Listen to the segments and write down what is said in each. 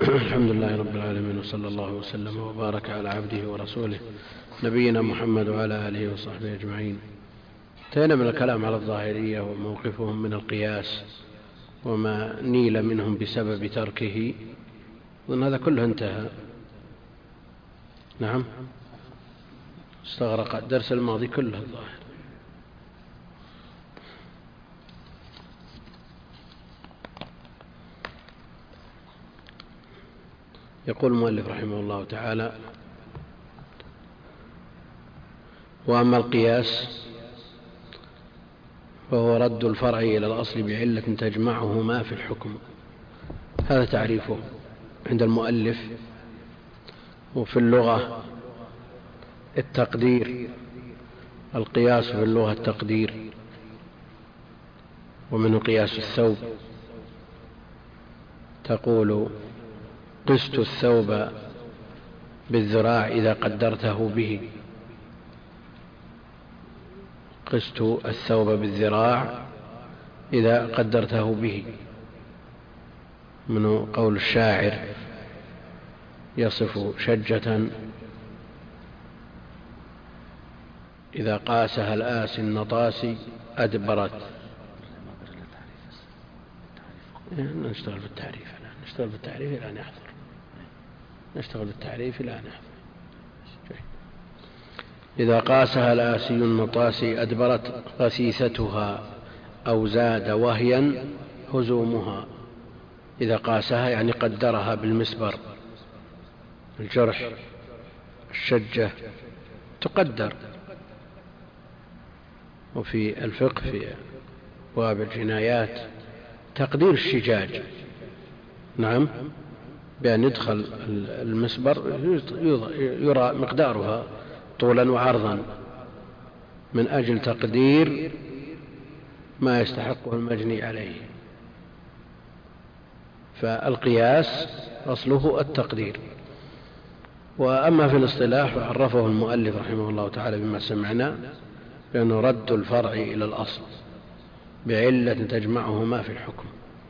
الحمد لله رب العالمين، وصلى الله وسلم وبارك على عبده ورسوله نبينا محمد وعلى آله وصحبه أجمعين. انتهينا من الكلام على الظاهرية وموقفهم من القياس وما نيل منهم بسبب تركه، وأن هذا كله انتهى. نعم، استغرق الدرس الماضي كله الظاهر. يقول المؤلف رحمه الله تعالى: وأما القياس فهو رد الفرع إلى الأصل بعلة تجمعهما في الحكم. هذا تعريفه عند المؤلف. وفي اللغة التقدير، القياس في اللغة التقدير، ومنه قياس الثوب. تقول: قست الثوب بالذراع إذا قدرته به. قست الثوب بالذراع إذا قدرته به، من قول الشاعر يصف شجة إذا قاسها الآس النطاس أدبرت. نشتغل بالتعريف الآن، نشتغل بالتعريف الآن يحضر، نشتغل بالتعريف الآن يحضر. إذا قاسها الآسي النطاس أدبرت غسيستها أو زاد وهيا هزومها. إذا قاسها يعني قدرها بالمسبر. الجرح، الشجة تقدر. وفي الفقه في باب الجنايات تقدير الشجاج، نعم، بأن يدخل المسبر يرى مقدارها طولا وعرضا من أجل تقدير ما يستحقه المجني عليه. فالقياس أصله التقدير. وأما في الاصطلاح فعرفه المؤلف رحمه الله تعالى بما سمعنا بأنه رد الفرع إلى الأصل بعلة تجمعهما في الحكم.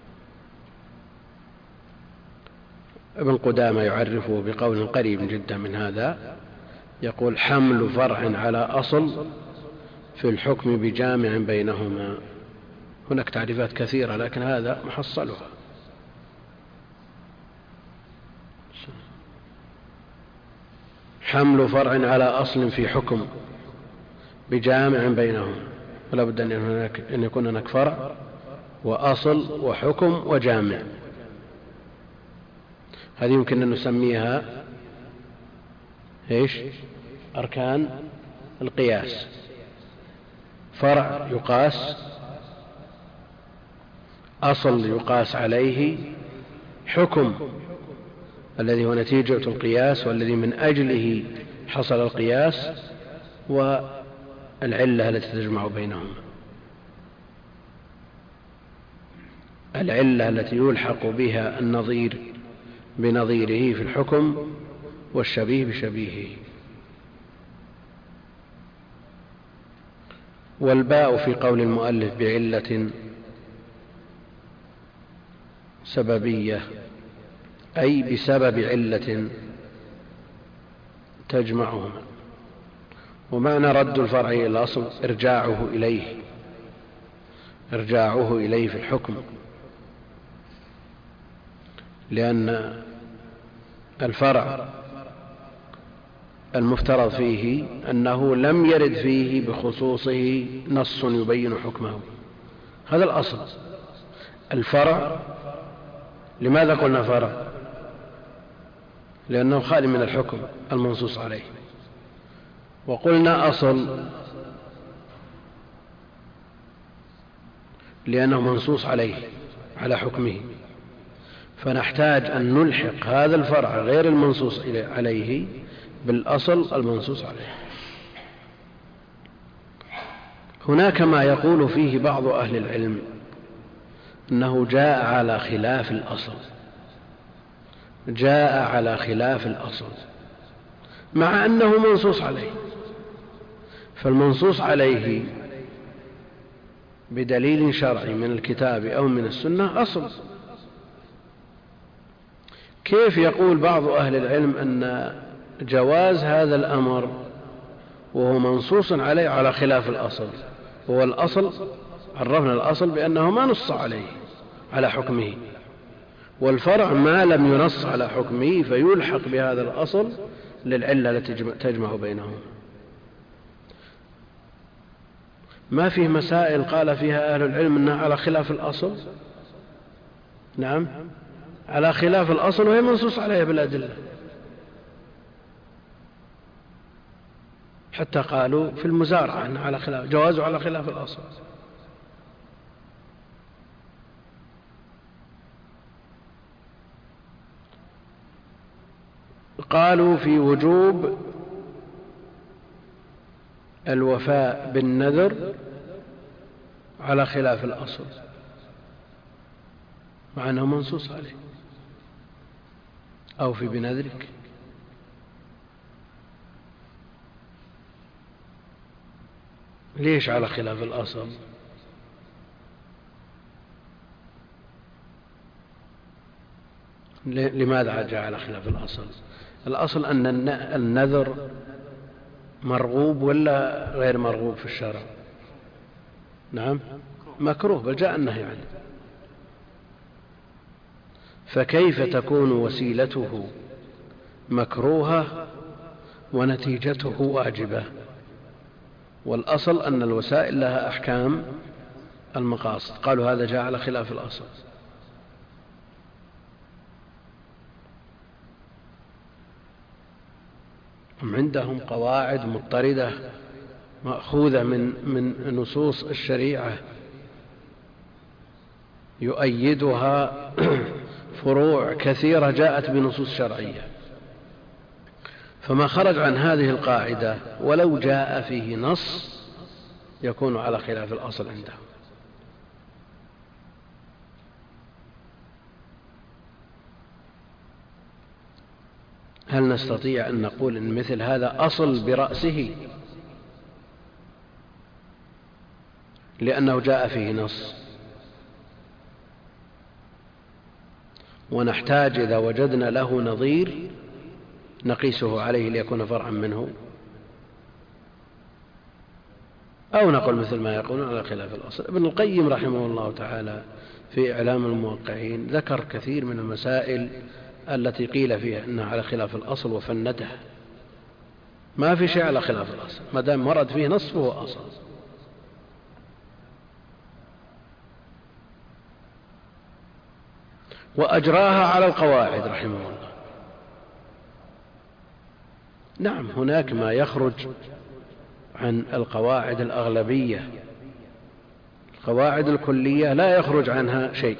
ابن قدامة يعرفه بقول قريب جدا من هذا، يقول: حمل فرع على أصل في الحكم بجامع بينهما. هناك تعريفات كثيرة لكن هذا محصلها. حمل فرع على أصل في حكم بجامع بينهما، فلا بد أن يكون هناك فرع وأصل وحكم وجامع. هذه يمكن أن نسميها إيش؟ أركان القياس. فرع يقاس، أصل يقاس عليه، حكم الذي هو نتيجة القياس والذي من أجله حصل القياس، والعلة التي تجمع بينهما، العلة التي يلحق بها النظير بنظيره في الحكم والشبيه بشبيهه. والباء في قول المؤلف بعلة سببية، أي بسبب علة تجمعهما. ومعنى رد الفرع إلى الأصل إرجاعه إليه في الحكم، لأن الفرع المفترض فيه أنه لم يرد فيه بخصوصه نص يبين حكمه. هذا الأصل. الفرع، لماذا قلنا فرع؟ لأنه خالي من الحكم المنصوص عليه. وقلنا أصل لأنه منصوص عليه على حكمه، فنحتاج أن نلحق هذا الفرع غير المنصوص عليه بالأصل المنصوص عليه. هناك ما يقول فيه بعض أهل العلم أنه جاء على خلاف الأصل، جاء على خلاف الأصل مع أنه منصوص عليه. فالمنصوص عليه بدليل شرعي من الكتاب أو من السنة أصل، كيف يقول بعض أهل العلم أن جواز هذا الأمر وهو منصوص عليه على خلاف الأصل؟ هو الأصل عرفنا الأصل بأنه ما نص عليه على حكمه، والفرع ما لم ينص على حكمه فيلحق بهذا الأصل للعلة التي تجمع بينهم. ما فيه مسائل قال فيها أهل العلم أنها على خلاف الأصل؟ نعم، على خلاف الأصل وهي منصوص عليها بالأدلة، حتى قالوا في المزارعة أنها على خلاف جوازه على خلاف الأصل. قالوا في وجوب الوفاء بالنذر على خلاف الأصل مع أنه منصوص عليه. أوفي بنذرك، ليش على خلاف الأصل؟ لماذا جاء على خلاف الأصل؟ الأصل أن النذر مرغوب ولا غير مرغوب في الشرع؟ نعم، مكروه، بل جاء النهي عنه. فكيف تكون وسيلته مكروهة ونتيجته واجبة؟ والأصل أن الوسائل لها أحكام المقاصد. قالوا هذا جاء على خلاف الأصل. هم عندهم قواعد مضطردة مأخوذة من نصوص الشريعة يؤيدها فروع كثيرة جاءت بنصوص شرعية، فما خرج عن هذه القاعدة ولو جاء فيه نص يكون على خلاف الأصل عندهم. هل نستطيع أن نقول إن مثل هذا أصل برأسه لأنه جاء فيه نص، ونحتاج إذا وجدنا له نظير نقيسه عليه ليكون فرعا منه، أو نقول مثل ما يقولون على خلاف الأصل؟ ابن القيم رحمه الله تعالى في إعلام الموقعين ذكر كثير من المسائل التي قيل فيها أنها على خلاف الأصل وفنته. ما في شيء على خلاف الأصل، ما دام ورد فيه نص فهو أصل. وأجراها على القواعد رحمه الله. نعم، هناك ما يخرج عن القواعد الأغلبية، القواعد الكلية لا يخرج عنها شيء،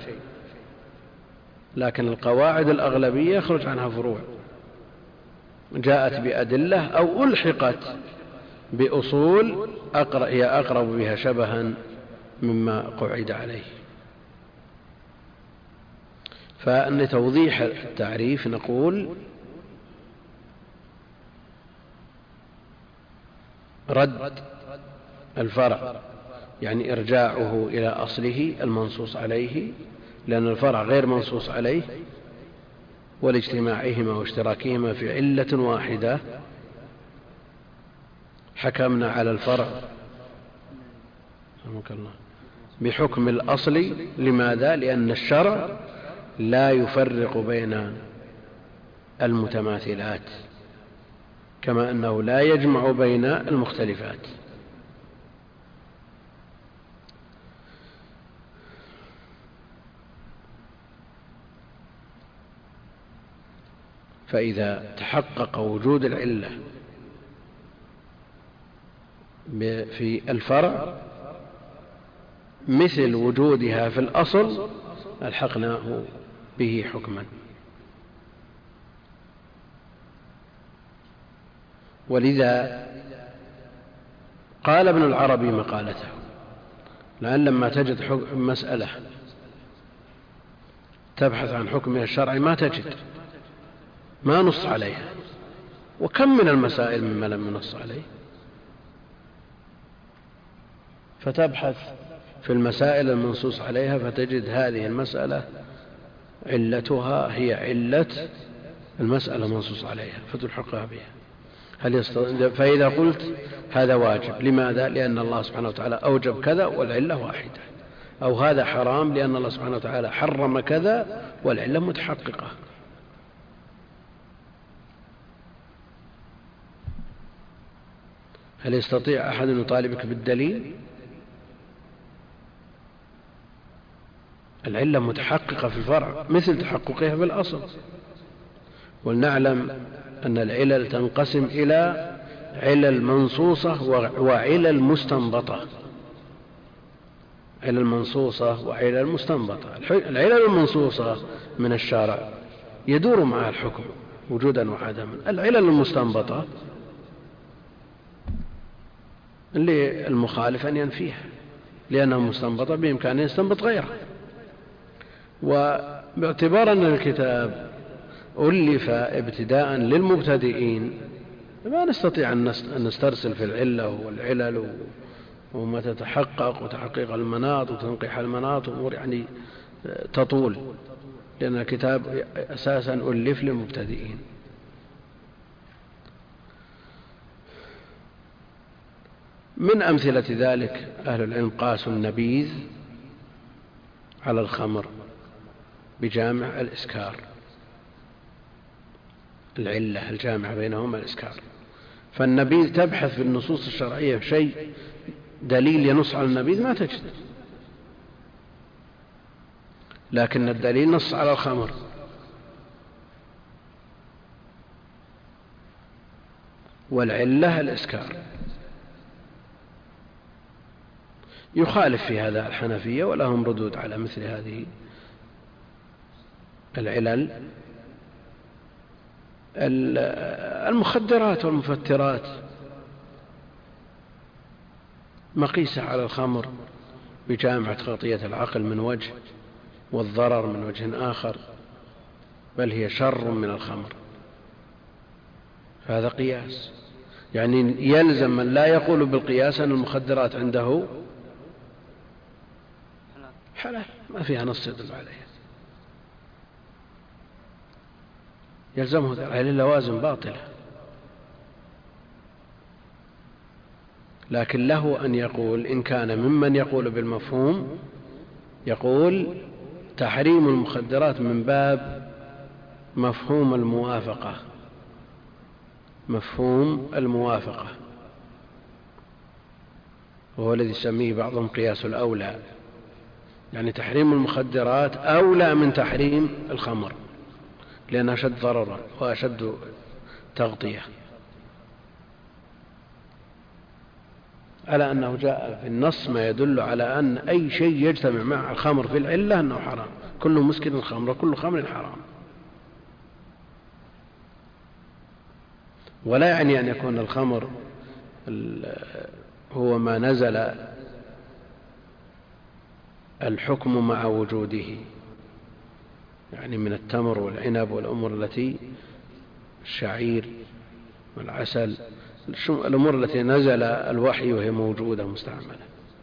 لكن القواعد الأغلبية يخرج عنها فروع جاءت بأدلة أو ألحقت بأصول هي أقرب بها شبها مما قعد عليه. فلتوضيح التعريف نقول رد الفرع يعني إرجاعه إلى أصله المنصوص عليه، لأن الفرع غير منصوص عليه، ولاجتماعهما واشتراكهما في علة واحدة حكمنا على الفرع بحكم الأصل. لماذا؟ لأن الشرع لا يفرق بين المتماثلات كما أنه لا يجمع بين المختلفات. فإذا تحقق وجود العلة في الفرع مثل وجودها في الأصل ألحقناه به حكما. ولذا قال ابن العربي مقالته، لأن لما تجد مسألة تبحث عن حكمها الشرعي ما تجد، ما نص عليها، وكم من المسائل مما لم ينص عليه، فتبحث في المسائل المنصوص عليها فتجد هذه المسألة علتها هي علة المسألة منصوص عليها فتلحقها بها. فإذا قلت هذا واجب، لماذا؟ لأن الله سبحانه وتعالى أوجب كذا والعلة واحدة، أو هذا حرام لأن الله سبحانه وتعالى حرم كذا والعلة متحققة. هل يستطيع أحد أن يطالبك بالدليل؟ العلة متحققة في الفرع مثل تحققها في الأصل. ولنعلم أن العلل تنقسم إلى علل منصوصة وعلل مستنبطة. علل منصوصة وعلل مستنبطة. العلل المنصوصة من الشارع يدور معها الحكم وجودا وعدما. العلل المستنبطة اللي المخالف أن ينفيها لأنها مستنبطة بإمكانه يستنبط غيرها. وباعتبار أن الكتاب ألف ابتداء للمبتدئين ما نستطيع أن نسترسل في العلة والعلل وما تتحقق وتحقيق المناط وتنقيح المناط وأمور يعني تطول، لأن الكتاب أساسا ألف للمبتدئين. من أمثلة ذلك أهل العلم قاسوا النبيذ على الخمر بجامع الإسكار، العلة الجامعة بينهما الإسكار. فالنبيذ تبحث في النصوص الشرعية شيء دليل ينص على النبيذ ما تجد، لكن الدليل نص على الخمر. والعلة الإسكار. يخالف في هذا الحنفية ولهم ردود على مثل هذه العلل. المخدرات والمفترات مقيسة على الخمر بجامعة خطية العقل من وجه والضرر من وجه آخر، بل هي شر من الخمر. هذا قياس، يعني يلزم من لا يقول بالقياس أن المخدرات عنده حلال ما فيها نص يدل عليها، يلزمه هذه اللوازم باطلة. لكن له أن يقول إن كان ممن يقول بالمفهوم، يقول تحريم المخدرات من باب مفهوم الموافقة، مفهوم الموافقة، وهو الذي يسميه بعضهم قياس الأولى، يعني تحريم المخدرات أولى من تحريم الخمر لأنها أشد ضررا وأشد تغطية، على أنه جاء في النص ما يدل على أن أي شيء يجتمع مع الخمر في العلة أنه حرام، كل مسكر خمر وكل خمر حرام. ولا يعني أن يكون الخمر هو ما نزل الحكم مع وجوده، يعني من التمر والعنب والأمور التي الشعير والعسل، الأمور التي نزل الوحي وهي موجودة مستعملة.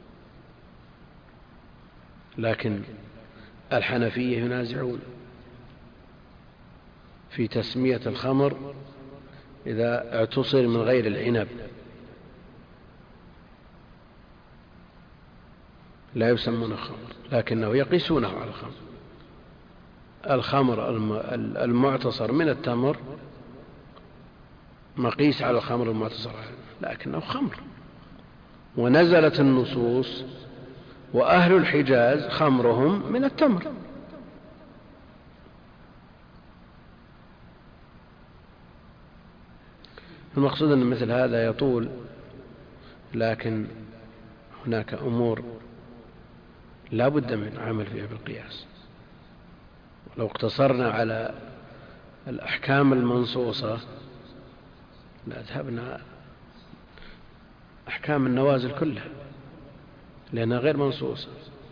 لكن الحنفية ينازعون في تسمية الخمر إذا اعتصر من غير العنب، لا يسمونه خمر لكنه يقيسونه على الخمر. الخمر المعتصر من التمر مقيس على الخمر المعتصر لكنه خمر. ونزلت النصوص وأهل الحجاز خمرهم من التمر. المقصود أن مثل هذا يطول، لكن هناك أمور لا بد من العمل فيها بالقياس. لو اقتصرنا على الأحكام المنصوصة لأذهبنا أحكام النوازل كلها لأنها غير منصوصة.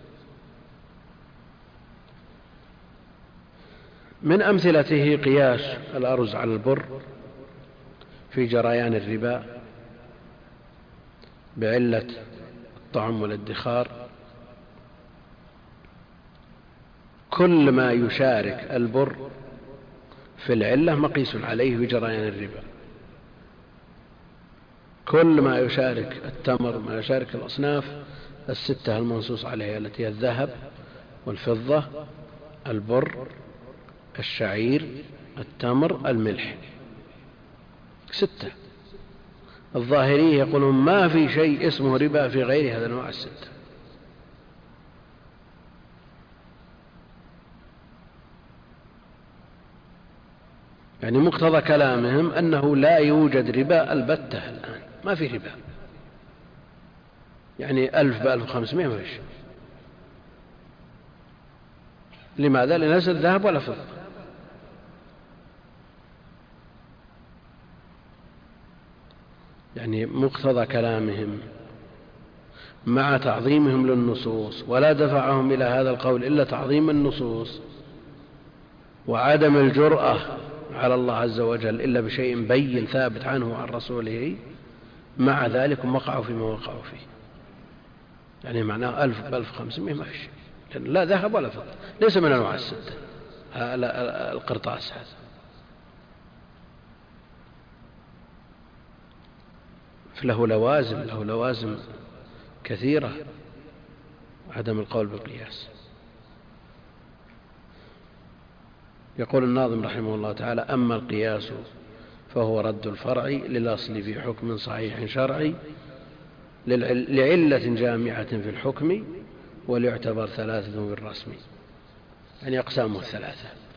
من أمثلته قياس الأرز على البر في جريان الربا بعلة الطعم والادخار. كل ما يشارك البر في العلة مقيس عليه بجريان الربا، كل ما يشارك التمر، ما يشارك الأصناف الستة المنصوص عليها التي هي الذهب والفضة البر الشعير التمر الملح، 6. الظاهرية يقولون ما في شيء اسمه ربا في غير هذا الأنواع 6. يعني مقتضى كلامهم أنه لا يوجد ربا البتة الآن، ما في ربا، يعني 1000 ب1500 ما فيش. لماذا؟ لأن ليس ذهب ولا فضة. يعني مقتضى كلامهم مع تعظيمهم للنصوص، ولا دفعهم إلى هذا القول إلا تعظيم النصوص وعدم الجرأة على الله عز وجل إلا بشيء بين ثابت عنه وعن رسوله، مع ذلك وقعوا فيما وقعوا فيه. يعني معناه 1000 ب1500 ما في شيء، لأن لا ذهب ولا فضة، ليس من أنواع 6 القرطاس هذا. له لوازم كثيرة عدم القول بالقياس. يقول الناظم رحمه الله تعالى: أما القياس فهو رد الفرع للأصل في حكم صحيح شرعي لعلة جامعة في الحكم وليعتبر 3 بالرسم. يعني أقسامه 3: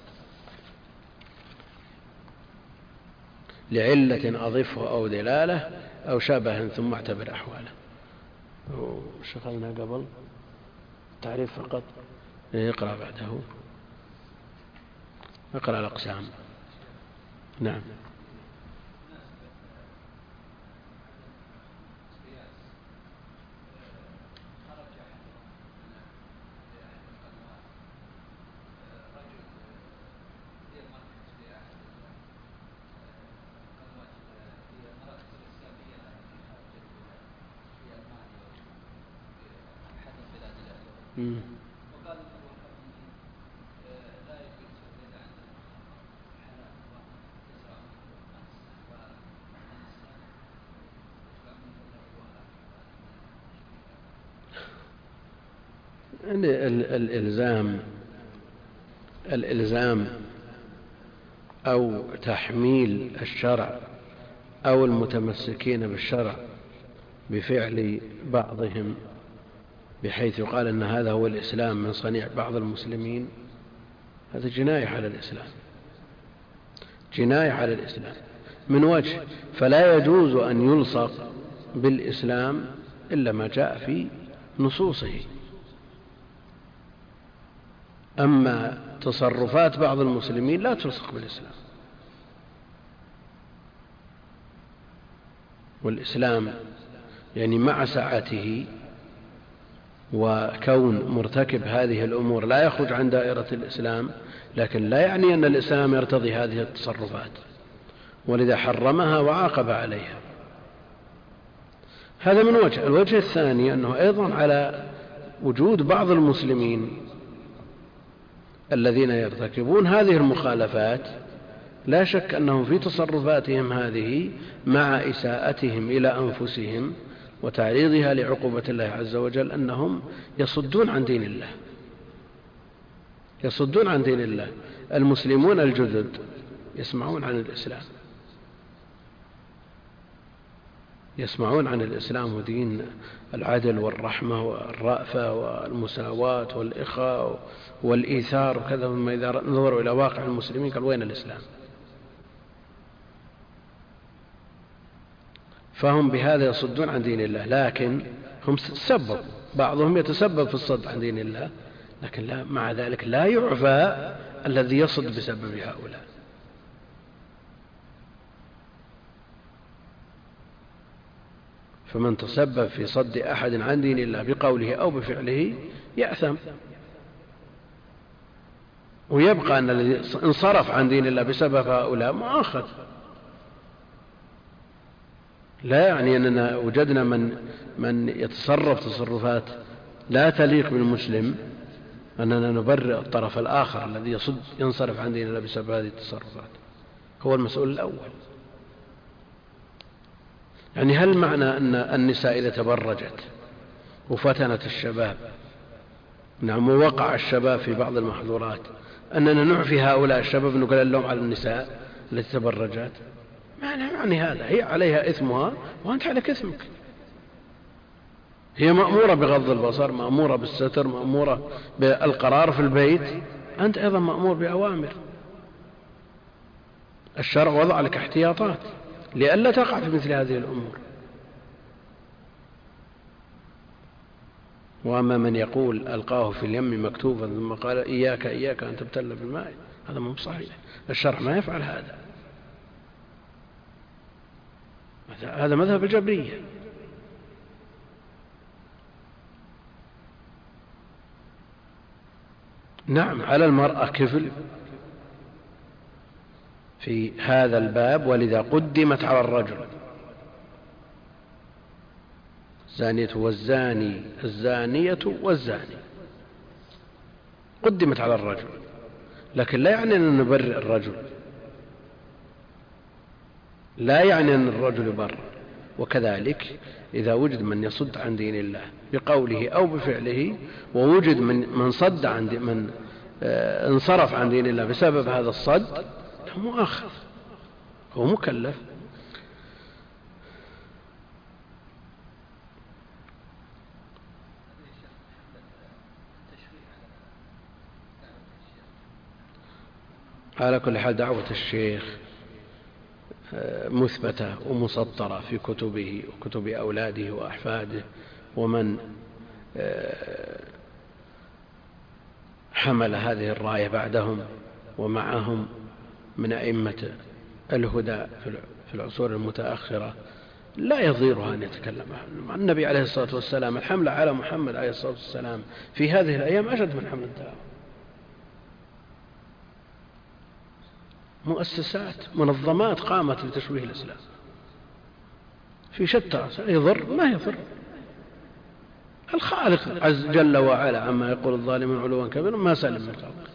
لعلة أضفه أو دلالة أو شبه ثم اعتبر أحواله. شغلنا قبل تعريف فقط، اقرأ بعده، اقرأ الأقسام. نعم. الإلزام أو تحميل الشرع أو المتمسكين بالشرع بفعل بعضهم بحيث يقال أن هذا هو الإسلام من صنيع بعض المسلمين، هذا جناية على الإسلام، جناية على الإسلام من وجه. فلا يجوز أن يلصق بالإسلام إلا ما جاء في نصوصه. أما تصرفات بعض المسلمين لا تلصق بالإسلام. والإسلام يعني مع سعته وكون مرتكب هذه الأمور لا يخرج عن دائرة الإسلام، لكن لا يعني أن الإسلام يرتضي هذه التصرفات، ولذا حرمها وعاقب عليها. هذا من وجه. الوجه الثاني أنه أيضا على وجود بعض المسلمين الذين يرتكبون هذه المخالفات، لا شك أنهم في تصرفاتهم هذه مع إساءتهم إلى أنفسهم وتعريضها لعقوبة الله عز وجل أنهم يصدون عن دين الله، يصدون عن دين الله. المسلمون الجدد يسمعون عن الإسلام، يسمعون عن الإسلام ودين العدل والرحمة والرأفة والمساواة والإخاء والإيثار وكذا، ثم إذا نظروا إلى واقع المسلمين قال وين الإسلام؟ فهم بهذا يصدون عن دين الله، لكن هم تسبب، بعضهم يتسبب في الصد عن دين الله، لكن لا مع ذلك لا يعفى الذي يصد بسبب هؤلاء. فمن تسبب في صد أحد عن دين الله بقوله أو بفعله يأثم، ويبقى أن الذي انصرف عن دين الله بسبب هؤلاء مؤاخذ. لا يعني أننا وجدنا من يتصرف تصرفات لا تليق بالمسلم أننا نبرئ الطرف الآخر الذي ينصرف عن دين الله بسبب هذه التصرفات، هو المسؤول الأول. يعني هل معنى أن النساء إذا تبرجت وفتنت الشباب، نعم، ووقع الشباب في بعض المحظورات، أننا نعفي هؤلاء الشباب نقول اللوم على النساء التي تبرجت؟ ما يعني هذا، هي عليها إثمها وأنت عليك إثمك. هي مأمورة بغض البصر، مأمورة بالستر، مأمورة بالقرار في البيت، أنت أيضا مأمور بأوامر. الشرع وضع لك احتياطات لئلا تقع في مثل هذه الأمور. وأما من يقول ألقاه في اليم مكتوبا ثم قال إياك إياك أن تبتل بالماء، هذا مو صحيح. الشرع ما يفعل هذا، هذا مذهب الجبرية. نعم، على المرأة كفل في هذا الباب، ولذا قدمت على الرجل. الزانية والزاني، الزانية والزاني، قدمت على الرجل، لكن لا يعني أن نبرئ الرجل، لا يعني أن الرجل يبرر. وكذلك إذا وجد من يصد عن دين الله بقوله أو بفعله، ووجد من صد عن من انصرف عن دين الله بسبب هذا الصد، هو مؤاخذ، هو مكلف. على كل حال دعوة الشيخ مثبتة ومسطرة في كتبه وكتب أولاده وأحفاده ومن حمل هذه الراية بعدهم ومعهم من أئمة الهدى في العصور المتأخرة. لا يضيرها أن يتكلم عنه. النبي عليه الصلاة والسلام الحمل على محمد عليه الصلاة والسلام في هذه الأيام أشد من حمل الدعوة. مؤسسات منظمات قامت بتشويه الإسلام في شتى، يضر ما يضر. الخالق عز جل وعلا عما يقول الظالمون علوا كبيرا ما سلم من خلقه،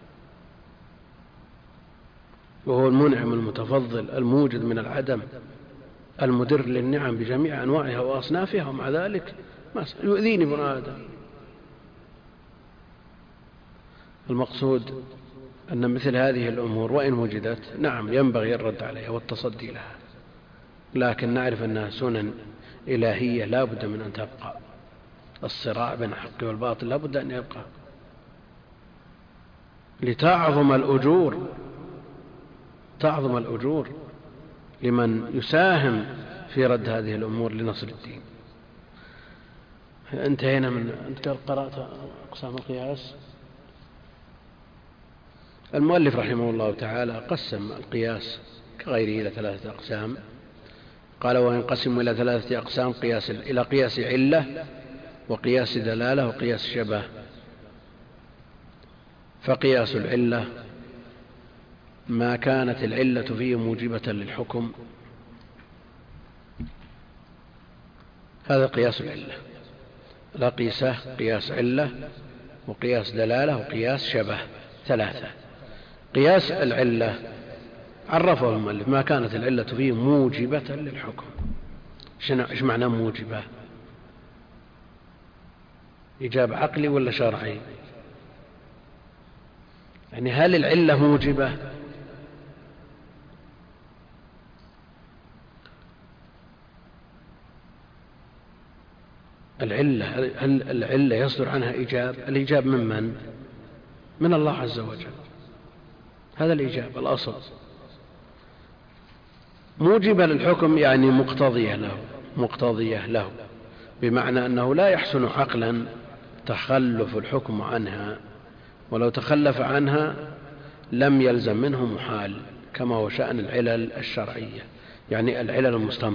وهو المنعم المتفضل الموجد من العدم المدر للنعم بجميع أنواعها وأصنافها، ومع ذلك ما يؤذيني ابن آدم. المقصود أن مثل هذه الأمور وإن وجدت نعم ينبغي الرد عليها والتصدي لها، لكن نعرف أنها سنن إلهية لا بد من أن تبقى. الصراع بين الحق والباطل لا بد أن يبقى لتعظم الأجور، تعظم الأجور لمن يساهم في رد هذه الأمور لنصر الدين. انتهينا من أنت قرأت أقسام القياس. المؤلف رحمه الله تعالى قسم القياس كغيره إلى 3 أقسام. قال وينقسم إلى 3 أقسام: إلى قياس علة، وقياس دلالة، وقياس شبه. فقياس العلة ما كانت العلة فيه موجبة للحكم، هذا قياس العلة. لا قياسه قياس علة وقياس دلالة وقياس شبه، 3. قياس العلة عرفه المؤلف ما كانت العلة فيه موجبة للحكم. ايش معنى موجبة؟ إيجاب عقلي ولا شرعي؟ يعني هل العلة موجبة؟ هل العلة يصدر عنها إيجاب؟ الإيجاب من؟ من الله عز وجل، هذا الإيجاب الأصل. موجبة للحكم يعني مقتضية له، بمعنى أنه لا يحسن عقلا تخلف الحكم عنها، ولو تخلف عنها لم يلزم منه محال، كما هو شأن العلل الشرعية، يعني العلل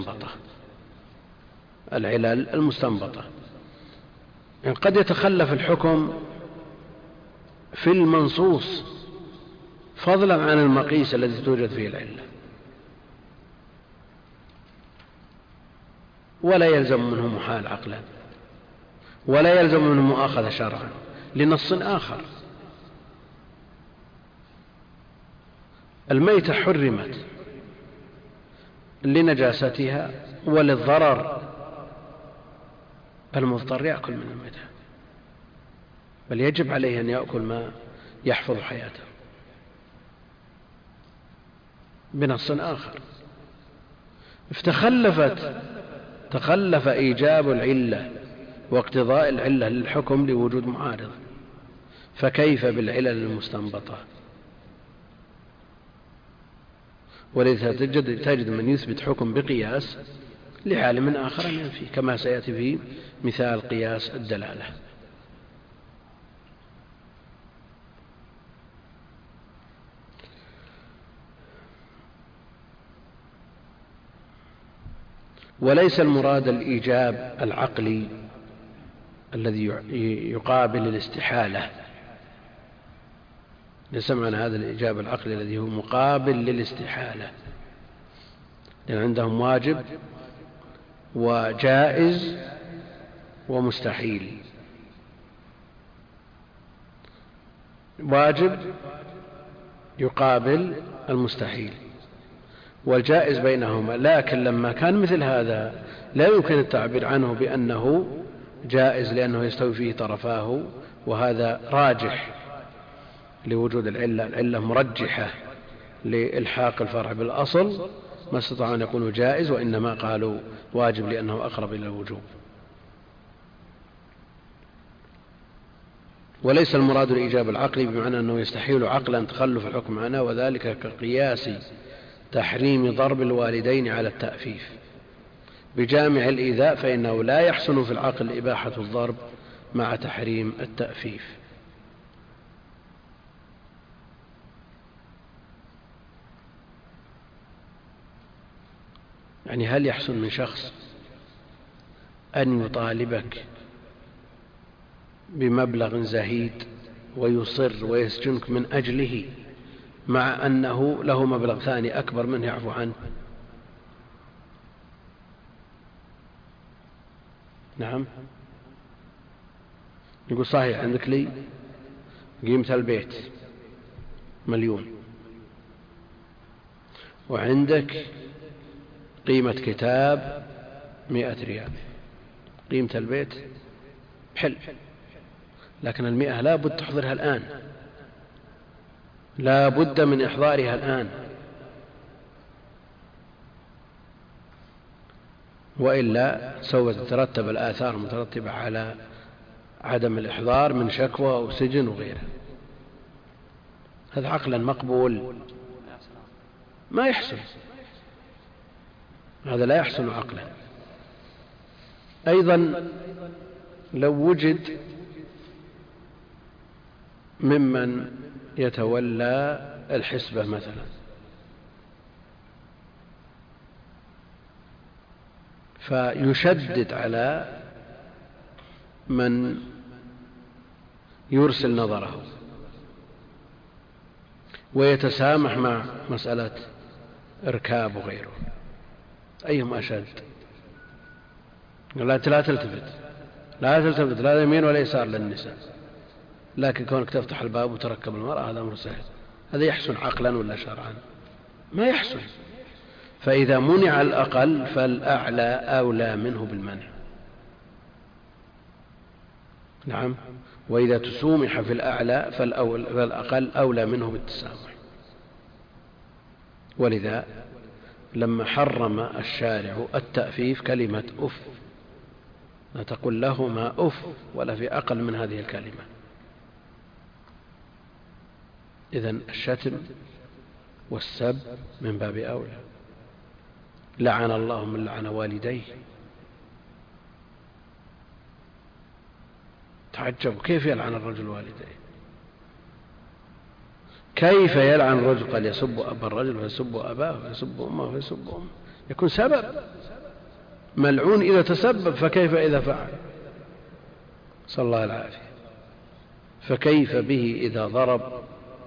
المستنبطة. يعني قد يتخلف الحكم في المنصوص فضلا عن المقيس الذي توجد فيه العلة، ولا يلزم منه محال عقلا، ولا يلزم منه مؤاخذة شرعا، لنص آخر. الميتة حرمت لنجاستها وللضرر، المضطر يأكل من الميتة، بل يجب عليه أن يأكل ما يحفظ حياته بنص آخر. تخلف إيجاب العلة واقتضاء العلة للحكم لوجود معارض، فكيف بالعلل المستنبطة؟ ولذا تجد من يثبت حكم بقياس لعالم آخر أن ينفيه، كما سيأتي في مثال قياس الدلالة. وليس المراد الإيجاب العقلي الذي يقابل الاستحالة، ليس معنى هذا الإيجاب العقلي الذي هو مقابل للاستحالة، لأن عندهم واجب وجائز ومستحيل. واجب يقابل المستحيل والجائز بينهما، لكن لما كان مثل هذا لا يمكن التعبير عنه بأنه جائز لأنه يستوي فيه طرفاه، وهذا راجح لوجود العلة مرجحة لإلحاق الفرع بالأصل، ما استطاعوا أن يقولوا جائز، وإنما قالوا واجب لأنه أقرب إلى الوجوب. وليس المراد الإيجاب العقلي بمعنى أنه يستحيل عقلا تخلف الحكم عنه، وذلك كقياس تحريم ضرب الوالدين على التأفيف بجامع الإيذاء، فإنه لا يحسن في العقل إباحة الضرب مع تحريم التأفيف. يعني هل يحسن من شخص أن يطالبك بمبلغ زهيد ويصر ويسجنك من أجله، مع أنه له مبلغ ثاني أكبر منه يعفو عنه؟ نعم، يقول صحيح عندك لي قيمة البيت 1,000,000 وعندك قيمة كتاب 100 ريال، قيمة البيت حل، لكن 100 لا بد تحضرها الآن، لا بد من إحضارها الآن، وإلا سوف تترتب الآثار المترتبة على عدم الإحضار من شكوى أو سجن وغيره. هذا عقلا مقبول؟ ما يحسن، هذا لا يحسن عقلا. أيضا لو وجد ممن يتولى الحسبة مثلا، فيشدد على من يرسل نظره ويتسامح مع مسألة إركاب وغيره، أيهم أشد؟ لا تلتفت، لا يمين ولا يسار للنساء، لكن كونك تفتح الباب وتركب المرأة هذا أمر سهل. هذا يحسن عقلا ولا شرعا؟ ما يحسن. فإذا منع الأقل فالأعلى أولى منه بالمنع. نعم، وإذا تسومح في الأعلى فالأقل أولى منه بالتسامح. ولذا لما حرم الشارع التأفيف كلمة أف، لا تقل لهما أف ولا في أقل من هذه الكلمة. إذن الشتم والسب من باب أولى. لعن الله من لعن والديه. تعجب كيف يلعن الرجل والديه؟ كيف يلعن الرجل؟ قال يسب أبا الرجل ويسب أباه ويسب أمه ويسب أمه، يكون سبب ملعون إذا تسبب، فكيف إذا فعل؟ صلى الله العافية. فكيف به إذا ضرب؟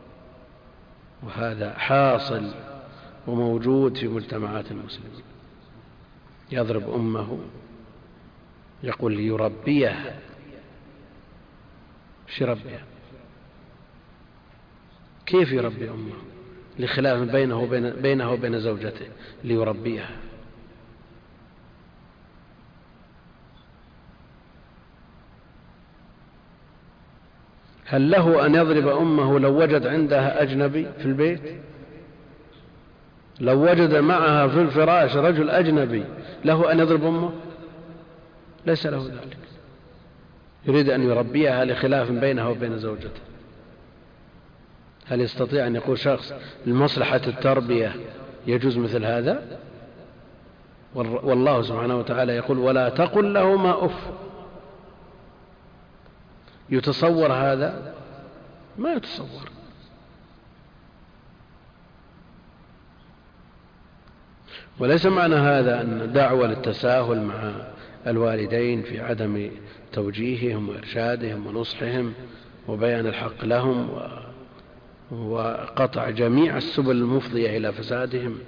وهذا حاصل وموجود في مجتمعات المسلمين. يضرب أمه، يقول ليربيه، ايش يربيها؟ كيف يربي أمه لخلاف بينه وبين زوجته ليربيها؟ هل له أن يضرب أمه لو وجد عندها أجنبي في البيت؟ لو وجد معها في الفراش رجل أجنبي له أن يضرب أمه؟ ليس له ذلك. يريد أن يربيها لخلاف بينها وبين زوجته. هل يستطيع أن يقول شخص لمصلحة التربية يجوز مثل هذا؟ والله سبحانه وتعالى يقول ولا تقل لهما أف. يتصور هذا؟ ما يتصور. وليس معنى هذا أن دعوة للتساهل مع الوالدين في عدم توجيههم وإرشادهم ونصحهم وبيان الحق لهم وقطع جميع السبل المفضية إلى فسادهم،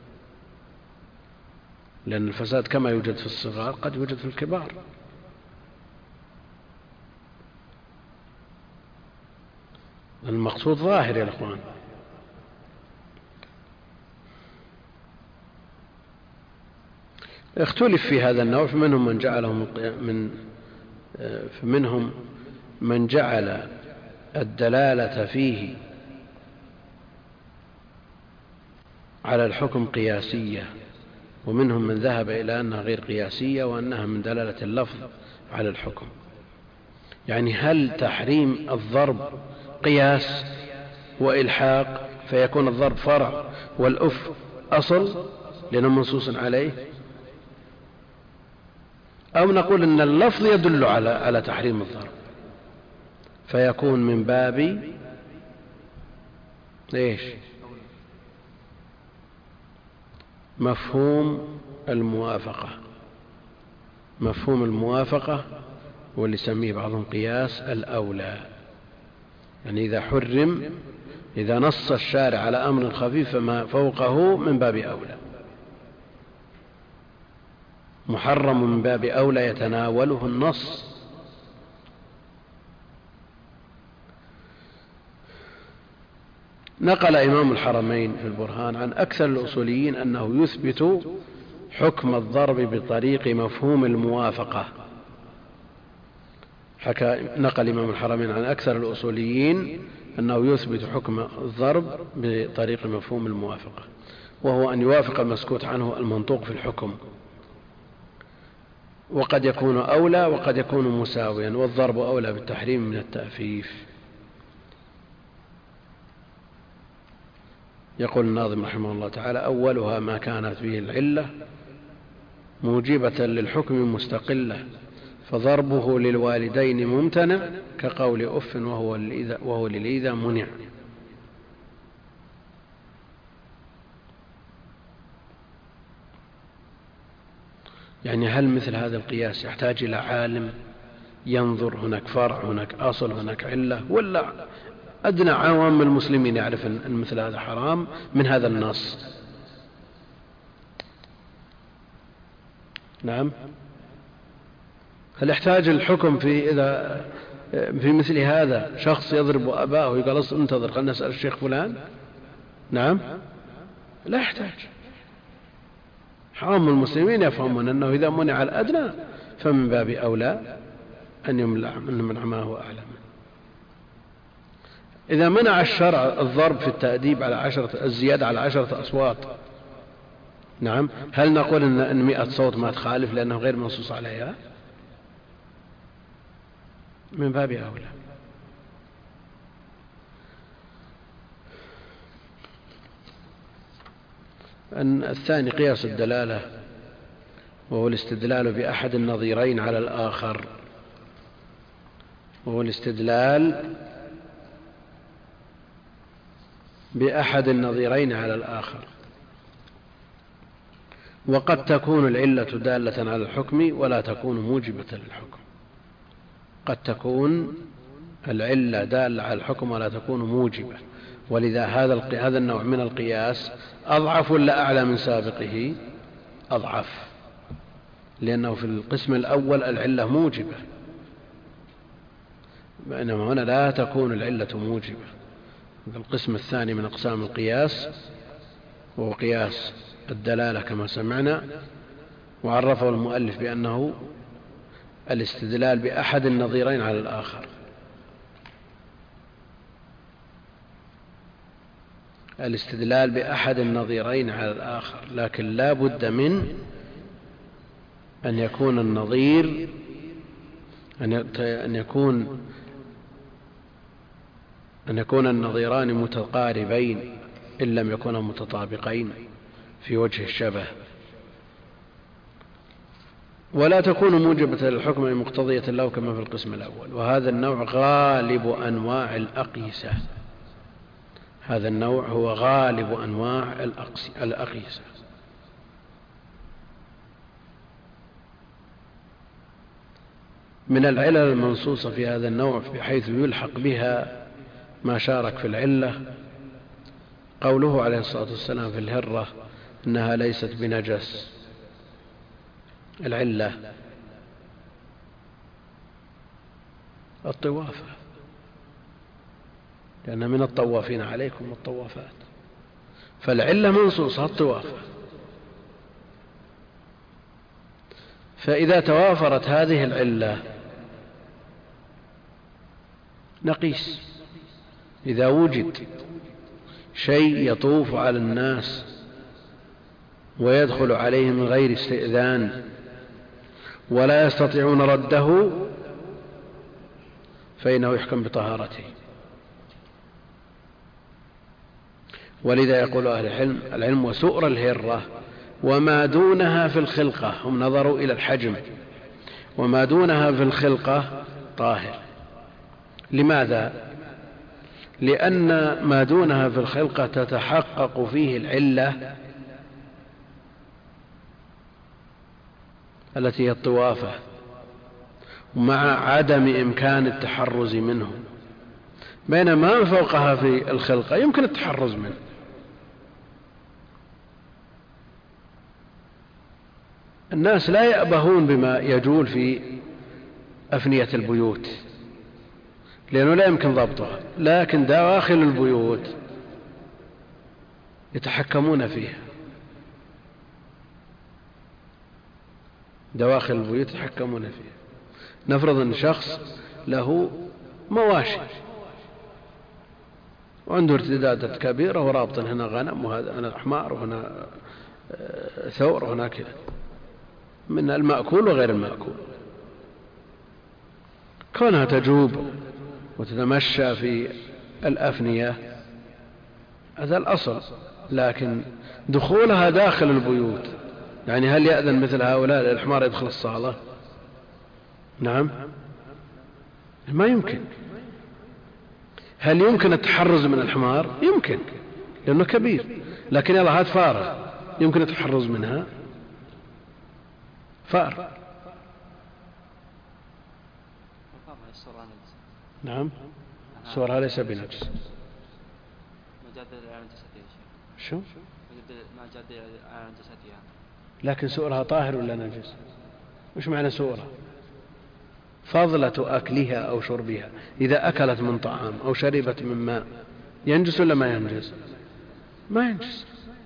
لأن الفساد كما يوجد في الصغار قد يوجد في الكبار. المقصود ظاهر يا الأخوان. اختلف في هذا النوع، فمنهم من جعل الدلالة فيه على الحكم قياسية، ومنهم من ذهب إلى أنها غير قياسية وأنها من دلالة اللفظ على الحكم. يعني هل تحريم الضرب قياس وإلحاق فيكون الضرب فرع والأف أصل لأنه منصوص عليه، أو نقول أن اللفظ يدل على تحريم الضرب فيكون من باب إيش؟ مفهوم الموافقة. مفهوم الموافقة واللي يسميه بعضهم قياس الأولى. يعني إذا نص الشارع على أمر خفيف فما فوقه من باب أولى. محرم من باب أولى يتناوله النص. نقل إمام الحرمين في البرهان عن أكثر الأصوليين أنه يثبت حكم الضرب بطريق مفهوم الموافقة. نقل إمام الحرمين عن أكثر الأصوليين أنه يثبت حكم الضرب بطريق مفهوم الموافقة، وهو أن يوافق المسكوت عنه المنطوق في الحكم، وقد يكون أولى وقد يكون مساويا، والضرب أولى بالتحريم من التأفيف. يقول الناظم رحمه الله تعالى: أولها ما كانت به العلة موجبة للحكم مستقلة، فضربه للوالدين ممتنع كقول أف وهو للإيذاء منع. يعني هل مثل هذا القياس يحتاج إلى عالم ينظر هناك فرع هناك أصل هناك علة، ولا أدنى عوام المسلمين يعرف أن مثل هذا حرام من هذا النص؟ نعم. هل يحتاج الحكم إذا في مثل هذا شخص يضرب أباه ويقال انتظر خلنا نسأل الشيخ فلان؟ نعم، لا يحتاج. عوام المسلمين يفهمون أنه إذا منع الأدنى فمن باب أولى أن يمنع ما هو أعلى منه. إذا منع الشرع الضرب في التأديب على الزيادة على 10 أصوات، نعم، هل نقول أن 100 صوت ما تخالف لأنه غير منصوص عليها؟ من باب أولى. الثاني قياس الدلالة، وهو الاستدلال بأحد النظيرين على الآخر. وقد تكون العلة دالة على الحكم ولا تكون موجبة للحكم. قد تكون العلة دالة على الحكم ولا تكون موجبة، ولذا هذا النوع من القياس أضعف ولا أعلى من سابقه؟ أضعف، لأنه في القسم الأول العلة موجبة، بينما هنا لا تكون العلة موجبة. القسم الثاني من أقسام القياس وهو قياس الدلالة كما سمعنا، وعرفه المؤلف بأنه الاستدلال بأحد النظيرين على الآخر. الاستدلال بأحد النظيرين على الآخر، لكن لا بد من أن يكون النظير أن يكون النظيران متقاربين إن لم يكونا متطابقين في وجه الشبه، ولا تكون موجبة للحكم مقتضية له كما في القسم الأول. وهذا النوع غالب أنواع الأقيسة، هذا النوع هو غالب أنواع الأقيسة. من العلل المنصوصة في هذا النوع بحيث يلحق بها ما شارك في العلة قوله عليه الصلاة والسلام في الهرة إنها ليست بنجس. العلة الطوافة، لأن من الطوافين عليكم والطوافات، فالعلة منصوصة الطوافة. فإذا توافرت هذه العلة نقيس. إذا وجد شيء يطوف على الناس ويدخل عليهم من غير استئذان ولا يستطيعون رده فإنه يحكم بطهارته. ولذا يقول أهل العلم وسؤر الهرة وما دونها في الخلقة، هم نظروا إلى الحجم، وما دونها في الخلقة طاهر. لماذا؟ لأن ما دونها في الخلقة تتحقق فيه العلة التي هي الطوافة مع عدم إمكان التحرز منه، بينما فوقها في الخلقة يمكن التحرز منه. الناس لا يأبهون بما يجول في أفنية البيوت لأنه لا يمكن ضبطها، لكن دواخل البيوت يتحكمون فيها، دواخل البيوت يتحكمون فيها. نفرض أن شخص له مواشي وعنده ارتدادات كبيرة ورابط هنا غنم وهذا هنا حمار وهنا ثور وهنا كذا من المأكول وغير المأكول، كونها تجوب وتتمشى في الأفنية هذا الأصل، لكن دخولها داخل البيوت يعني هل يأذن مثل هؤلاء الحمار يدخل الصالة؟ نعم، ما يمكن. هل يمكن التحرز من الحمار؟ يمكن لأنه كبير، لكن يلا هات فارة يمكن التحرز منها؟ فار. نعم، صورها ليس بنجس. شو؟ لكن سؤرها طاهر ولا نجس؟ وش معنى سؤرها؟ فضلة أكلها أو شربها، إذا أكلت من طعام أو شربت من ماء ينجس ولا ما ينجس؟ ما ينجس.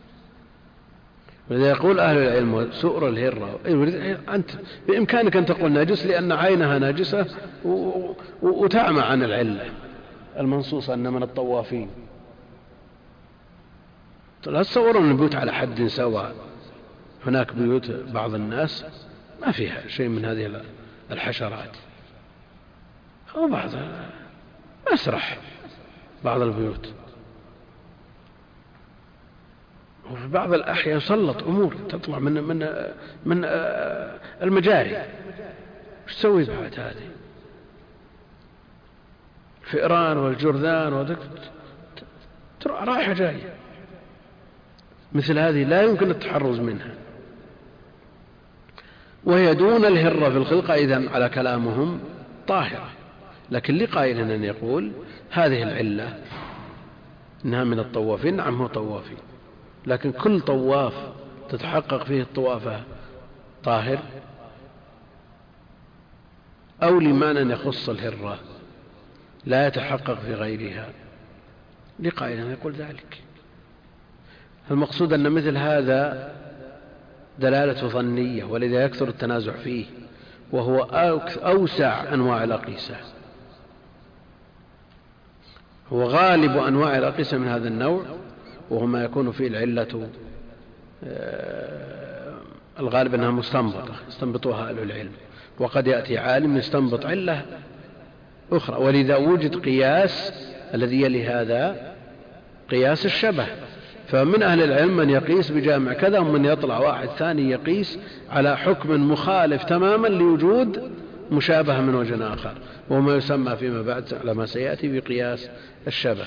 ولذا يقول أهل العلم سؤر الهرة، أنت بإمكانك أن تقول نجس لأن عينها نجسة وتعمى عن العلة المنصوصة أن من الطوافين. لا تصوروا من البيوت على حد سواء، هناك بيوت بعض الناس ما فيها شيء من هذه الحشرات، أو بعض مسرح بعض البيوت، وفي بعض الأحيان يسلط أمور تطلع من المجاري. وش تسوي بعد هذه؟ الفئران والجرذان ترى رايحة جاية، مثل هذه لا يمكن التحرز منها، وهي دون الهرة في الخلقة إذن على كلامهم طاهرة. لكن لقائل أن يقول هذه العلة إنها من الطوافين، نعم هو طوافين، لكن كل طواف تتحقق فيه الطوافة طاهر، أو لمعنى أن يخص الهرة لا يتحقق في غيرها، لقائل يقول ذلك. المقصود أن مثل هذا دلالة ظنية، ولذا يكثر التنازع فيه، وهو أوسع أنواع الأقيسة، هو غالب أنواع الأقيسة من هذا النوع، وهو ما يكون فيه العلة الغالب أنها مستنبطة يستنبطها أهل العلم، وقد يأتي عالم يستنبط علة أخرى. ولذا وجد قياس الذي يلي هذا قياس الشبه، فمن أهل العلم من يقيس بجامع كذا، ومن يطلع واحد ثاني يقيس على حكم مخالف تماما لوجود مشابهة من وجه آخر، وما يسمى فيما بعد على ما سيأتي بقياس الشبه.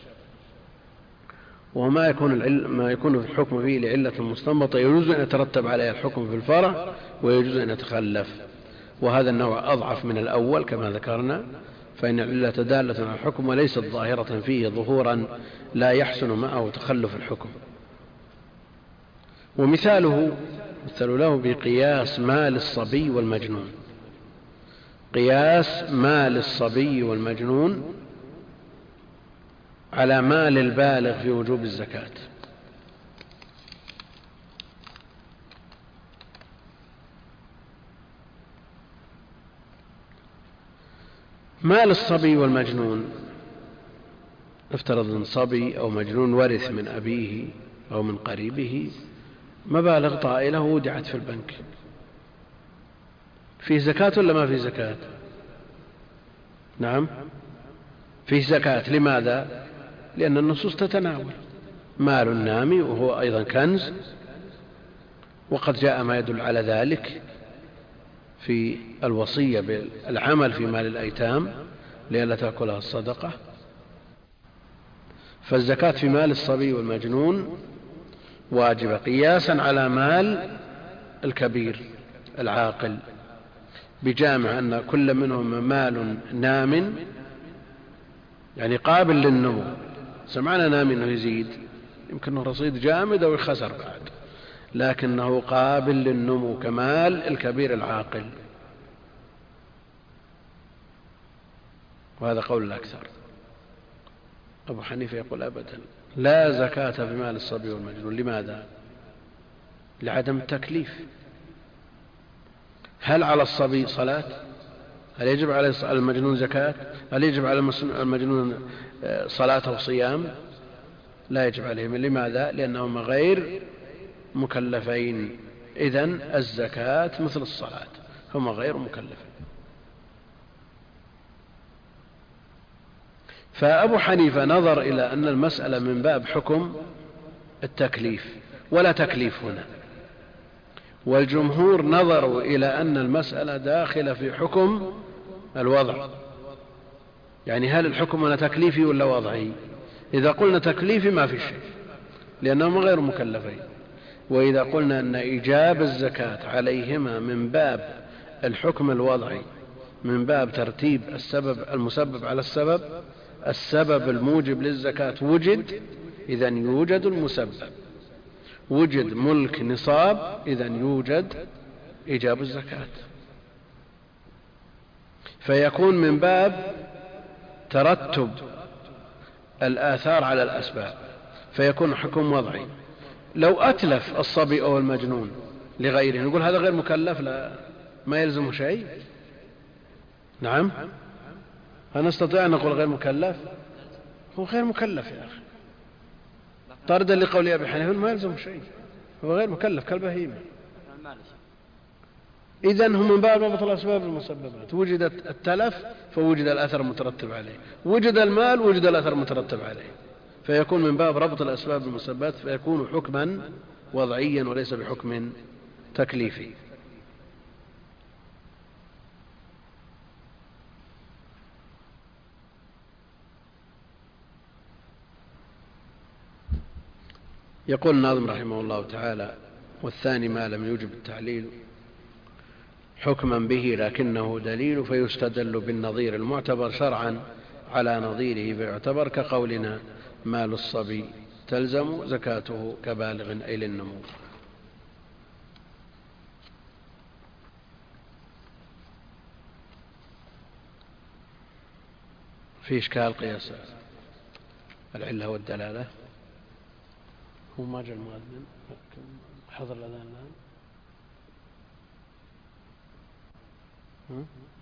وما يكون في الحكم فيه لعلة مستنبطة يجوز أن يترتب عليها الحكم في الفرع، ويجوز أن يتخلف، وهذا النوع أضعف من الأول كما ذكرنا، فإن العلة دالة على الحكم وليست ظاهرة فيه ظهورا لا يحسن معه تخلف الحكم. ومثاله مثل له بقياس مال الصبي والمجنون، قياس مال الصبي والمجنون على مال البالغ في وجوب الزكاة. مال الصبي والمجنون، افترض ان صبي أو مجنون ورث من أبيه أو من قريبه مبالغ طائلة ودعت في البنك، فيه زكاة ولا ما فيه زكاة؟ نعم فيه زكاة. لماذا؟ لأن النصوص تتناول مال نامي وهو أيضا كنز، وقد جاء ما يدل على ذلك في الوصية بالعمل في مال الأيتام لئلا تأكلها الصدقة. فالزكاة في مال الصبي والمجنون واجبة قياسا على مال الكبير العاقل، بجامع أن كل منهم مال نام يعني قابل للنمو. سمعنا نام أنه يزيد، يمكن رصيد جامد أو يخسر بعد، لكنه قابل للنمو كمال الكبير العاقل، وهذا قول الأكثر. أبو حنيفة يقول أبدا لا زكاة في مال الصبي والمجنون. لماذا؟ لعدم التكليف. هل على الصبي صلاة؟ هل يجب على المجنون زكاة؟ هل يجب على المجنون صلاة وصيام؟ لا يجب عليهم. لماذا؟ لأنهم غير مكلفين، إذن الزكاة مثل الصلاة، هم غير مكلفين. فأبو حنيفة نظر إلى أن المسألة من باب حكم التكليف ولا تكليف هنا، والجمهور نظروا إلى أن المسألة داخلة في حكم الوضع، يعني هل الحكم هنا تكليفي ولا وضعي؟ إذا قلنا تكليفي ما في شيء لأنهم غير مكلفين، وإذا قلنا أن إيجاب الزكاة عليهما من باب الحكم الوضعي، من باب ترتيب السبب المسبب على السبب، السبب الموجب للزكاة وجد إذن يوجد المسبب، وجد ملك نصاب إذن يوجد إيجاب الزكاة، فيكون من باب ترتب الآثار على الأسباب، فيكون حكم وضعي. لو أتلف الصبي أو المجنون لغيره نقول هذا غير مكلف، لا ما يلزمه شيء. نعم هل نستطيع أن نقول غير مكلف؟ هو غير مكلف يا أخي، طردا لقول أبي حنيفة ما يلزم شيء، هو غير مكلف كالبهيمة. إذن هم من باب ربط الأسباب المسببات، وجدت التلف فوجد الأثر المترتب عليه، وجد المال وجد الأثر المترتب عليه، فيكون من باب ربط الأسباب المسببات، فيكون حكما وضعيا وليس بحكم تكليفي. يقول الناظم رحمه الله تعالى: والثاني ما لم يوجب التعليل حكما به لكنه دليل، فيستدل بالنظير المعتبر شرعا على نظيره فيعتبر، كقولنا مال الصبي تلزم زكاته كبالغ أي للنمو. في إشكال قياس العلة والدلالة. هو ما جاء المؤذن حضر الأذان الآن.